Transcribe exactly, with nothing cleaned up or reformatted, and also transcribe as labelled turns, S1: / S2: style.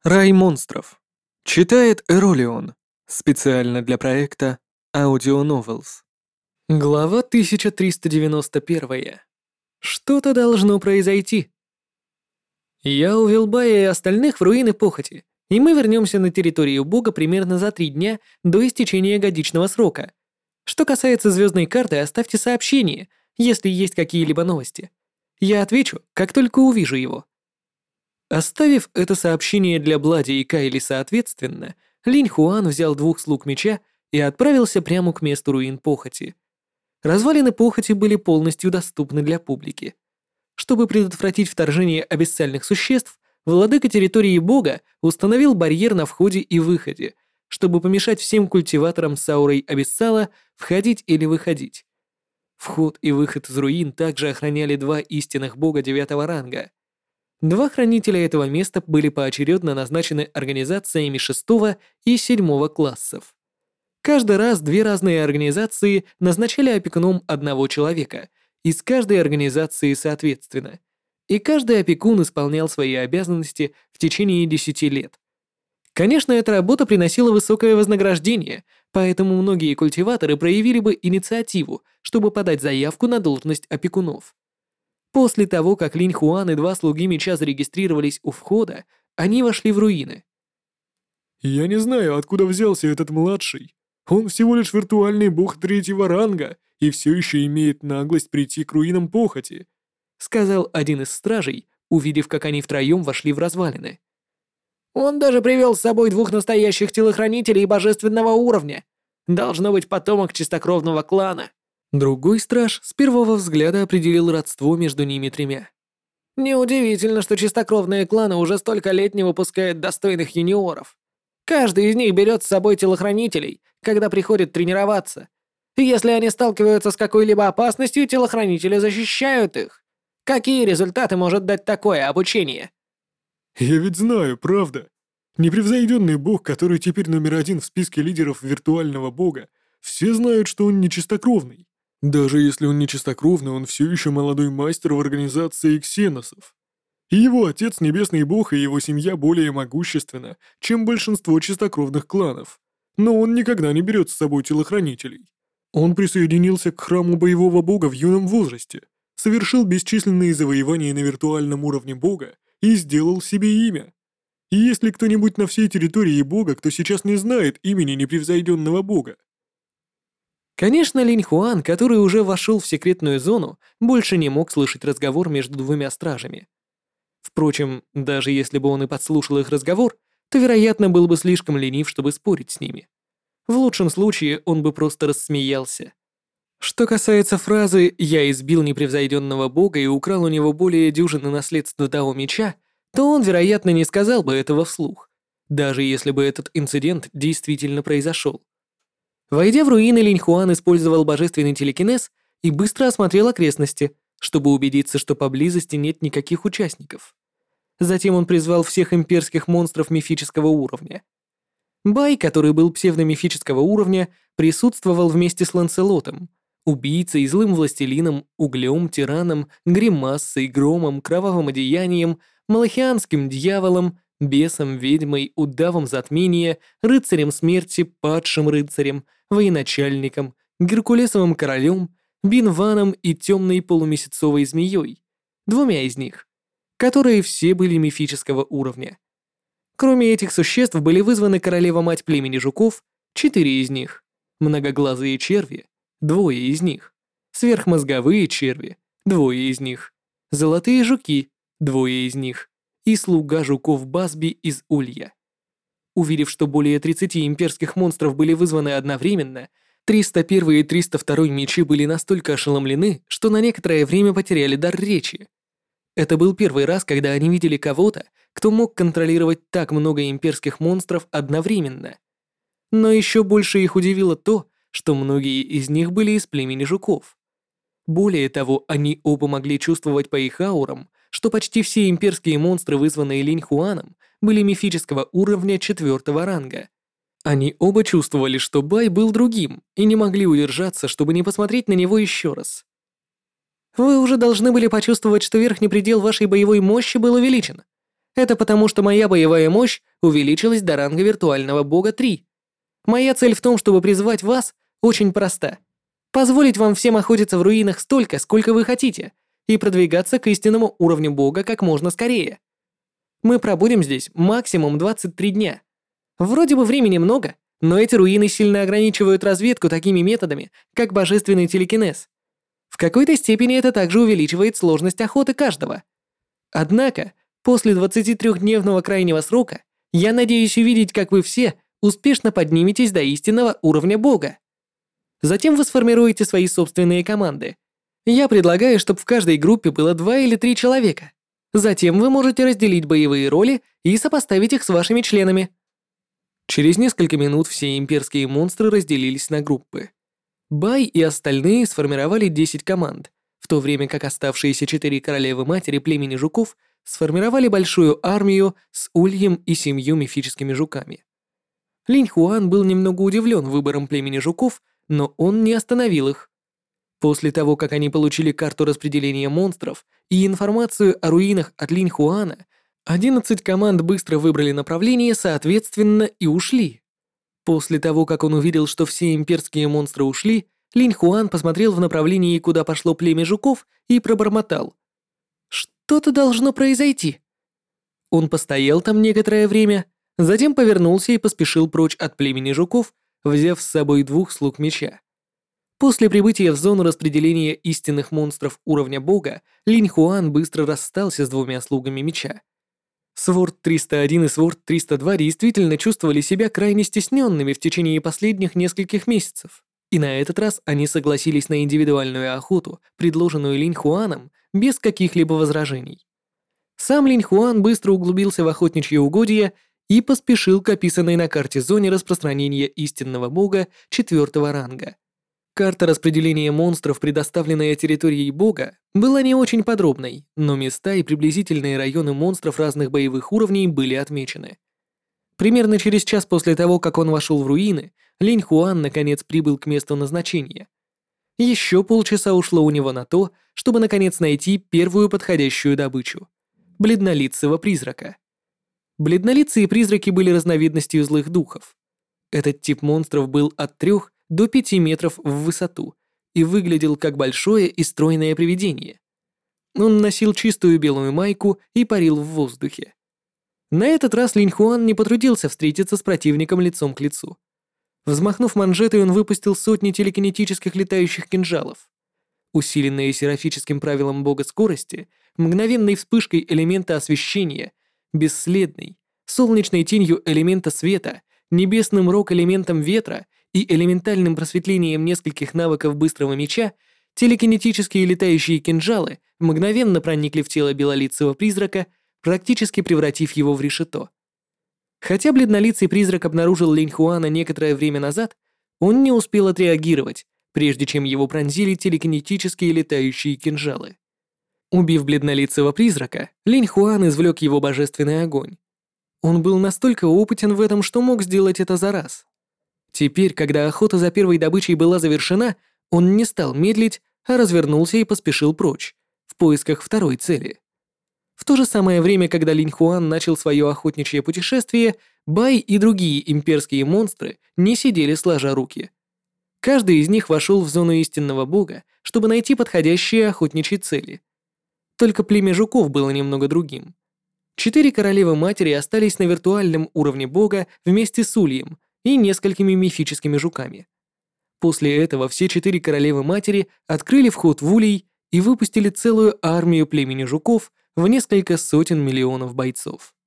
S1: Рай монстров. Читает Эролион. Специально для проекта Audio Novels. Глава тысяча триста девяносто один. Что-то должно произойти. Я увел Бая и остальных в руины похоти, и мы вернемся на территорию Бога примерно за три дня до истечения годичного срока. Что касается звездной карты, оставьте сообщение, если есть какие-либо новости. Я отвечу, как только увижу его. Оставив это сообщение для Блади и Кайли соответственно, Линь Хуан взял двух слуг меча и отправился прямо к месту руин похоти. Развалины похоти были полностью доступны для публики. Чтобы предотвратить вторжение абиссальных существ, владыка территории Бога установил барьер на входе и выходе, чтобы помешать всем культиваторам с аурой абиссала входить или выходить. Вход и выход из руин также охраняли два истинных бога девятого ранга. Два хранителя этого места были поочередно назначены организациями шестого и седьмого классов. Каждый раз две разные организации назначали опекуном одного человека, из каждой организации соответственно, и каждый опекун исполнял свои обязанности в течение десяти лет. Конечно, эта работа приносила высокое вознаграждение, поэтому многие культиваторы проявили бы инициативу, чтобы подать заявку на должность опекунов. После того, как Линь Хуан и два слуги меча зарегистрировались у входа, они вошли в руины.
S2: «Я не знаю, откуда взялся этот младший. Он всего лишь виртуальный бог третьего ранга и все еще имеет наглость прийти к руинам похоти»,
S1: сказал один из стражей, увидев, как они втроем вошли в развалины.
S3: «Он даже привел с собой двух настоящих телохранителей божественного уровня. Должно быть потомок чистокровного клана».
S1: Другой страж с первого взгляда определил родство между ними тремя.
S3: «Неудивительно, что чистокровные кланы уже столько лет не выпускают достойных юниоров. Каждый из них берет с собой телохранителей, когда приходит тренироваться. И если они сталкиваются с какой-либо опасностью, телохранители защищают их. Какие результаты может дать такое обучение?»
S2: «Я ведь знаю, правда. Непревзойденный бог, который теперь номер один в списке лидеров виртуального бога, все знают, что он не чистокровный. Даже если он не чистокровный, он все еще молодой мастер в организации ксеносов. И его отец, небесный бог, и его семья более могущественна, чем большинство чистокровных кланов. Но он никогда не берет с собой телохранителей. Он присоединился к храму боевого бога в юном возрасте, совершил бесчисленные завоевания на виртуальном уровне бога и сделал себе имя. И есть ли кто-нибудь на всей территории бога, кто сейчас не знает имени непревзойденного бога?
S1: Конечно, Линь Хуан, который уже вошел в секретную зону, больше не мог слышать разговор между двумя стражами. Впрочем, даже если бы он и подслушал их разговор, то, вероятно, был бы слишком ленив, чтобы спорить с ними. В лучшем случае он бы просто рассмеялся. Что касается фразы «я избил непревзойденного бога и украл у него более дюжины наследства Дао Меча», то он, вероятно, не сказал бы этого вслух, даже если бы этот инцидент действительно произошел. Войдя в руины, Линь Хуан использовал божественный телекинез и быстро осмотрел окрестности, чтобы убедиться, что поблизости нет никаких участников. Затем он призвал всех имперских монстров мифического уровня. Бай, который был псевдомифического уровня, присутствовал вместе с Ланселотом, убийцей, злым властелином, углем, тираном, гримассой, громом, кровавым одеянием, малахианским дьяволом, бесом, ведьмой, удавом затмения, рыцарем смерти, падшим рыцарем, военачальником, геркулесовым королем, бинваном и темной полумесяцовой змеей, двумя из них, которые все были мифического уровня. Кроме этих существ были вызваны королева-мать племени жуков, четыре из них, многоглазые черви, двое из них, сверхмозговые черви, двое из них, золотые жуки, двое из них, и слуга жуков Басби из Улья. Увидев, что более тридцати имперских монстров были вызваны одновременно, триста один и триста два мечи были настолько ошеломлены, что на некоторое время потеряли дар речи. Это был первый раз, когда они видели кого-то, кто мог контролировать так много имперских монстров одновременно. Но еще больше их удивило то, что многие из них были из племени жуков. Более того, они оба могли чувствовать по их аурам, что почти все имперские монстры, вызванные Линь Хуаном, были мифического уровня четвертого ранга. Они оба чувствовали, что Бай был другим, и не могли удержаться, чтобы не посмотреть на него еще раз. «Вы уже должны были почувствовать, что верхний предел вашей боевой мощи был увеличен.
S3: Это потому, что моя боевая мощь увеличилась до ранга виртуального бога три. Моя цель в том, чтобы призвать вас, очень проста. Позволить вам всем охотиться в руинах столько, сколько вы хотите, и продвигаться к истинному уровню бога как можно скорее. Мы пробудем здесь максимум двадцать три дня. Вроде бы времени много, но эти руины сильно ограничивают разведку такими методами, как божественный телекинез. В какой-то степени это также увеличивает сложность охоты каждого. Однако, после двадцатитрёхдневного крайнего срока, я надеюсь увидеть, как вы все успешно подниметесь до истинного уровня бога. Затем вы сформируете свои собственные команды. Я предлагаю, чтобы в каждой группе было два или три человека. Затем вы можете разделить боевые роли и сопоставить их с вашими членами. Через несколько минут все имперские монстры разделились на группы. Бай и остальные сформировали десять команд, в то время как оставшиеся четыре королевы-матери племени жуков сформировали большую армию с ульем и семью мифическими жуками. Линь Хуан был немного удивлен выбором племени жуков, но он не остановил их. После того, как они получили карту распределения монстров и информацию о руинах от Линь Хуана, одиннадцать команд быстро выбрали направление соответственно и ушли. После того, как он увидел, что все имперские монстры ушли, Линь Хуан посмотрел в направлении, куда пошло племя жуков, и пробормотал: «Что-то должно произойти». Он постоял там некоторое время, затем повернулся и поспешил прочь от племени жуков, взяв с собой двух слуг меча. После прибытия в зону распределения истинных монстров уровня бога, Линь Хуан быстро расстался с двумя слугами меча. Сворд триста один и Сворд триста два действительно чувствовали себя крайне стесненными в течение последних нескольких месяцев, и на этот раз они согласились на индивидуальную охоту, предложенную Линь Хуаном, без каких-либо возражений. Сам Линь Хуан быстро углубился в охотничье угодье и поспешил к описанной на карте зоне распространения истинного бога четвертого ранга. Карта распределения монстров, предоставленная территорией бога, была не очень подробной, но места и приблизительные районы монстров разных боевых уровней были отмечены. Примерно через час после того, как он вошел в руины, Линь Хуан наконец прибыл к месту назначения. Еще полчаса ушло у него на то, чтобы наконец найти первую подходящую добычу — бледнолицего призрака. Бледнолицые призраки были разновидностью злых духов. Этот тип монстров был от трех до пяти метров в высоту и выглядел как большое и стройное привидение. Он носил чистую белую майку и парил в воздухе. На этот раз Линь Хуан не потрудился встретиться с противником лицом к лицу. Взмахнув манжетой, он выпустил сотни телекинетических летающих кинжалов. Усиленные серафическим правилом бога скорости, мгновенной вспышкой элемента освещения, бесследной, солнечной тенью элемента света, небесным рок-элементом ветра и элементальным просветлением нескольких навыков быстрого меча, телекинетические летающие кинжалы мгновенно проникли в тело белолицего призрака, практически превратив его в решето. Хотя бледнолицый призрак обнаружил Линь Хуана некоторое время назад, он не успел отреагировать, прежде чем его пронзили телекинетические летающие кинжалы. Убив бледнолицего призрака, Линь Хуан извлек его божественный огонь. Он был настолько опытен в этом, что мог сделать это за раз. Теперь, когда охота за первой добычей была завершена, он не стал медлить, а развернулся и поспешил прочь, в поисках второй цели. В то же самое время, когда Линь Хуан начал свое охотничье путешествие, Бай и другие имперские монстры не сидели сложа руки. Каждый из них вошел в зону истинного бога, чтобы найти подходящие охотничьи цели. Только племя жуков было немного другим. Четыре королевы-матери остались на виртуальном уровне бога вместе с ульем и несколькими мифическими жуками. После этого все четыре королевы-матери открыли вход в улей и выпустили целую армию племени жуков в несколько сотен миллионов бойцов.